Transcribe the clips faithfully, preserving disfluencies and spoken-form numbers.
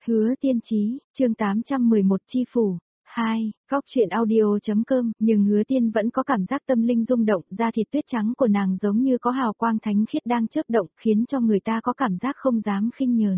Hứa Tiên Chí, chương tám trăm mười một chi phủ. hai, Góc truyện audio.com, nhưng Hứa Tiên vẫn có cảm giác tâm linh rung động, da thịt tuyết trắng của nàng giống như có hào quang thánh khiết đang chớp động, khiến cho người ta có cảm giác không dám khinh nhờn.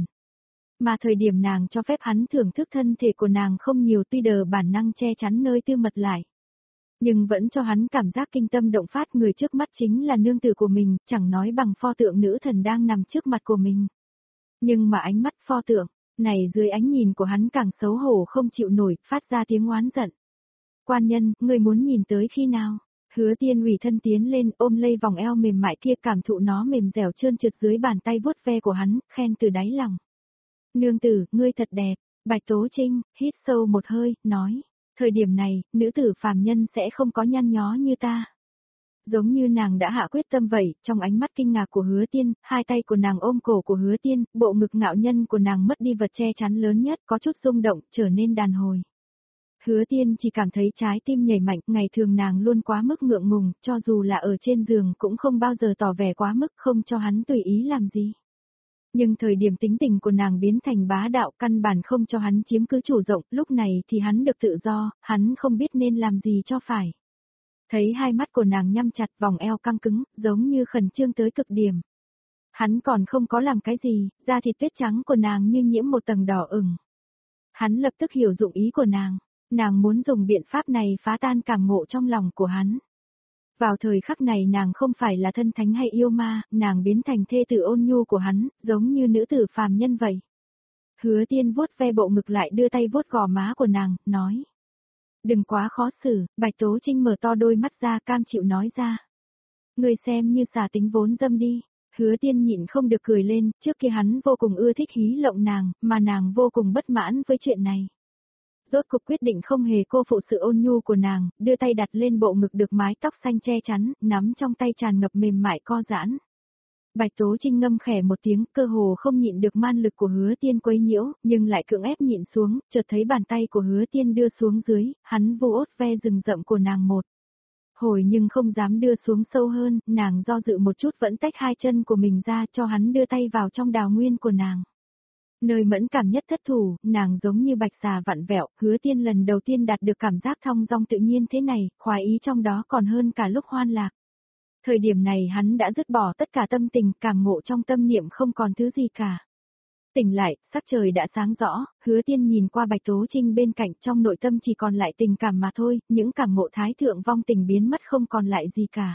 Mà thời điểm nàng cho phép hắn thưởng thức thân thể của nàng không nhiều, tuy đờ bản năng che chắn nơi tư mật lại, nhưng vẫn cho hắn cảm giác kinh tâm động phát. Người trước mắt chính là nương tử của mình, chẳng nói bằng pho tượng nữ thần đang nằm trước mặt của mình. Nhưng mà ánh mắt pho tượng này dưới ánh nhìn của hắn càng xấu hổ không chịu nổi, phát ra tiếng oán giận. Quan nhân, ngươi muốn nhìn tới khi nào? Hứa Tiên ủy thân tiến lên, ôm lấy vòng eo mềm mại kia, cảm thụ nó mềm dẻo trơn trượt dưới bàn tay vuốt ve của hắn, khen từ đáy lòng. Nương tử, ngươi thật đẹp. Bạch Tố Trinh hít sâu một hơi, nói, thời điểm này, nữ tử phàm nhân sẽ không có nhăn nhó như ta. Giống như nàng đã hạ quyết tâm vậy, trong ánh mắt kinh ngạc của Hứa Tiên, hai tay của nàng ôm cổ của Hứa Tiên, bộ ngực ngạo nhân của nàng mất đi vật che chắn lớn nhất, có chút rung động, trở nên đàn hồi. Hứa Tiên chỉ cảm thấy trái tim nhảy mạnh, ngày thường nàng luôn quá mức ngượng ngùng, cho dù là ở trên giường cũng không bao giờ tỏ vẻ quá mức, không cho hắn tùy ý làm gì. Nhưng thời điểm tính tình của nàng biến thành bá đạo, căn bản không cho hắn chiếm cứ chủ động, lúc này thì hắn được tự do, hắn không biết nên làm gì cho phải. Thấy hai mắt của nàng nhắm chặt, vòng eo căng cứng, giống như khẩn trương tới cực điểm. Hắn còn không có làm cái gì, da thịt tuyết trắng của nàng như nhiễm một tầng đỏ ửng. Hắn lập tức hiểu dụng ý của nàng, nàng muốn dùng biện pháp này phá tan cảm ngộ trong lòng của hắn. Vào thời khắc này nàng không phải là thân thánh hay yêu ma, nàng biến thành thê tử ôn nhu của hắn, giống như nữ tử phàm nhân vậy. Hứa Tiên vuốt ve bộ ngực lại đưa tay vuốt gò má của nàng, nói. Đừng quá khó xử. Bạch Tố Trinh mở to đôi mắt ra, cam chịu nói ra. Người xem như xả tính vốn dâm đi. Hứa Tiên nhịn không được cười lên, trước kia hắn vô cùng ưa thích hí lộng nàng, mà nàng vô cùng bất mãn với chuyện này. Rốt cuộc quyết định không hề cô phụ sự ôn nhu của nàng, đưa tay đặt lên bộ ngực được mái tóc xanh che chắn, nắm trong tay tràn ngập mềm mại co giãn. Bạch Tố Trinh ngâm khẽ một tiếng, cơ hồ không nhịn được man lực của Hứa Tiên quấy nhiễu, nhưng lại cưỡng ép nhịn xuống, chợt thấy bàn tay của Hứa Tiên đưa xuống dưới, hắn vô ốt ve rừng rậm của nàng một hồi nhưng không dám đưa xuống sâu hơn, nàng do dự một chút vẫn tách hai chân của mình ra cho hắn đưa tay vào trong đào nguyên của nàng. Nơi mẫn cảm nhất thất thủ, nàng giống như bạch xà vặn vẹo, Hứa Tiên lần đầu tiên đạt được cảm giác thong dong tự nhiên thế này, khoái ý trong đó còn hơn cả lúc hoan lạc. Thời điểm này hắn đã dứt bỏ tất cả tâm tình, cảm ngộ trong tâm niệm không còn thứ gì cả. Tỉnh lại, sắc trời đã sáng rõ, Hứa Tiên nhìn qua Bạch Tố Trinh bên cạnh, trong nội tâm chỉ còn lại tình cảm mà thôi, những cảm ngộ thái thượng vong tình biến mất không còn lại gì cả.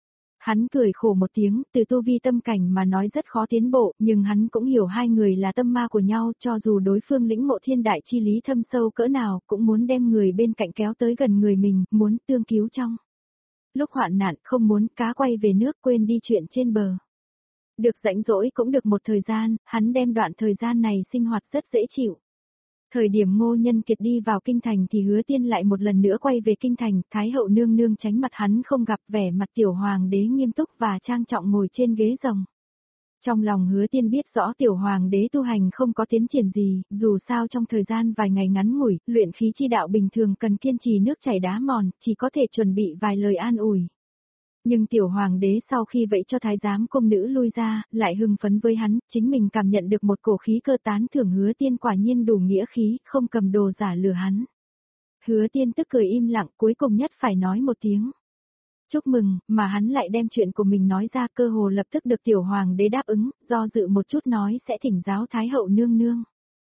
Hắn cười khổ một tiếng, từ tu vi tâm cảnh mà nói rất khó tiến bộ, nhưng hắn cũng hiểu hai người là tâm ma của nhau, cho dù đối phương lĩnh ngộ thiên đại chi lý thâm sâu cỡ nào, cũng muốn đem người bên cạnh kéo tới gần người mình, muốn tương cứu trong lúc hoạn nạn, không muốn cá quay về nước, quên đi chuyện trên bờ. Được rảnh rỗi cũng được một thời gian, hắn đem đoạn thời gian này sinh hoạt rất dễ chịu. Thời điểm Ngô Nhân Kiệt đi vào kinh thành thì Hứa Tiên lại một lần nữa quay về kinh thành, Thái hậu nương nương tránh mặt hắn không gặp, vẻ mặt tiểu hoàng đế nghiêm túc và trang trọng ngồi trên ghế rồng. Trong lòng Hứa Tiên biết rõ tiểu hoàng đế tu hành không có tiến triển gì, dù sao trong thời gian vài ngày ngắn ngủi, luyện khí chi đạo bình thường cần kiên trì nước chảy đá mòn, chỉ có thể chuẩn bị vài lời an ủi. Nhưng tiểu hoàng đế sau khi vậy cho thái giám cung nữ lui ra, lại hưng phấn với hắn, chính mình cảm nhận được một cổ khí cơ tán thưởng Hứa Tiên quả nhiên đủ nghĩa khí, không cầm đồ giả lừa hắn. Hứa Tiên tức cười im lặng, cuối cùng nhất phải nói một tiếng. Chúc mừng, mà hắn lại đem chuyện của mình nói ra, cơ hồ lập tức được tiểu hoàng đế đáp ứng, do dự một chút nói sẽ thỉnh giáo Thái hậu nương nương.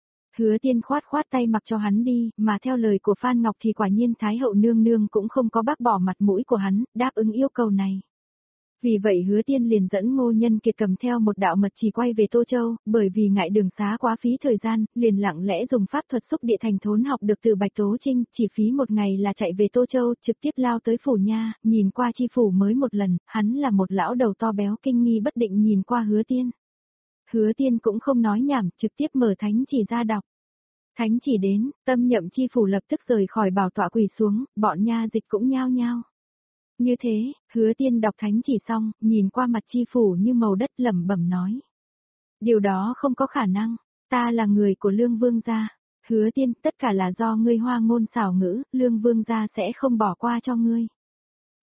Hứa Tiên khoát khoát tay mặc cho hắn đi, mà theo lời của Phan Ngọc thì quả nhiên Thái hậu nương nương cũng không có bác bỏ mặt mũi của hắn, đáp ứng yêu cầu này. Vì vậy Hứa Tiên liền dẫn Ngô Nhân Kiệt cầm theo một đạo mật chỉ quay về Tô Châu, bởi vì ngại đường xá quá phí thời gian, liền lặng lẽ dùng pháp thuật xúc địa thành thốn học được từ Bạch Tố Trinh, chỉ phí một ngày là chạy về Tô Châu, trực tiếp lao tới phủ nha, nhìn qua chi phủ mới một lần, hắn là một lão đầu to béo kinh nghi bất định nhìn qua Hứa Tiên. Hứa Tiên cũng không nói nhảm, trực tiếp mở thánh chỉ ra đọc. Thánh chỉ đến, Tâm Nhậm chi phủ lập tức rời khỏi bảo tọa quỳ xuống, bọn nha dịch cũng nhao nhao. Như thế, Hứa Tiên đọc thánh chỉ xong, nhìn qua mặt chi phủ như màu đất lẩm bẩm nói. Điều đó không có khả năng, ta là người của Lương Vương gia. Hứa Tiên, tất cả là do ngươi hoa ngôn xảo ngữ, Lương Vương gia sẽ không bỏ qua cho ngươi.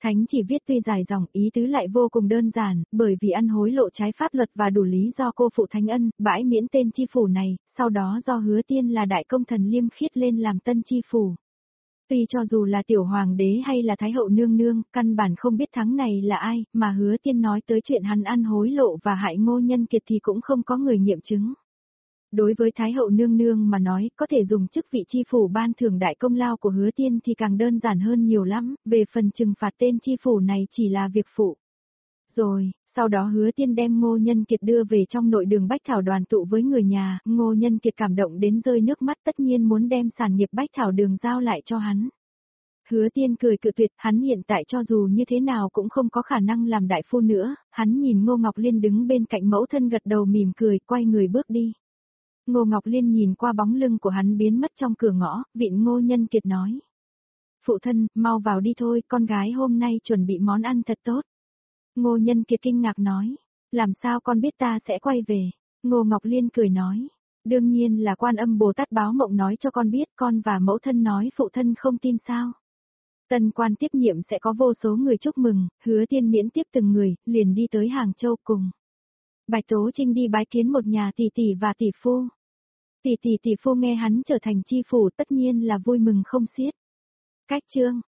Thánh chỉ viết tuy dài dòng, ý tứ lại vô cùng đơn giản, bởi vì ăn hối lộ trái pháp luật và đủ lý do cô phụ thánh ân, bãi miễn tên chi phủ này, sau đó do Hứa Tiên là đại công thần liêm khiết lên làm tân chi phủ. Tuy cho dù là tiểu hoàng đế hay là thái hậu nương nương, căn bản không biết thắng này là ai, mà Hứa Tiên nói tới chuyện hắn ăn hối lộ và hại Ngô Nhân Kiệt thì cũng không có người nghiệm chứng. Đối với thái hậu nương nương mà nói, có thể dùng chức vị chi phủ ban thưởng đại công lao của Hứa Tiên thì càng đơn giản hơn nhiều lắm, về phần trừng phạt tên chi phủ này chỉ là việc phụ. Rồi, sau đó Hứa Tiên đem Ngô Nhân Kiệt đưa về trong nội đường Bách Thảo đoàn tụ với người nhà, Ngô Nhân Kiệt cảm động đến rơi nước mắt, tất nhiên muốn đem sản nghiệp Bách Thảo đường giao lại cho hắn. Hứa Tiên cười cự tuyệt, hắn hiện tại cho dù như thế nào cũng không có khả năng làm đại phu nữa, hắn nhìn Ngô Ngọc Liên đứng bên cạnh mẫu thân gật đầu mỉm cười, quay người bước đi. Ngô Ngọc Liên nhìn qua bóng lưng của hắn biến mất trong cửa ngõ, vịn Ngô Nhân Kiệt nói. Phụ thân, mau vào đi thôi, con gái hôm nay chuẩn bị món ăn thật tốt. Ngô Nhân Kiệt kinh ngạc nói, làm sao con biết ta sẽ quay về? Ngô Ngọc Liên cười nói, đương nhiên là Quan Âm Bồ Tát báo mộng nói cho con biết, con và mẫu thân nói phụ thân không tin sao. Tân quan tiếp nhiệm sẽ có vô số người chúc mừng, Hứa Tiên miễn tiếp từng người, liền đi tới Hàng Châu cùng. Bạch Tố Trinh đi bái kiến một nhà tỷ tỷ và tỷ phu. Tỷ tỷ tỷ phu nghe hắn trở thành chi phủ tất nhiên là vui mừng không xiết. Cách chương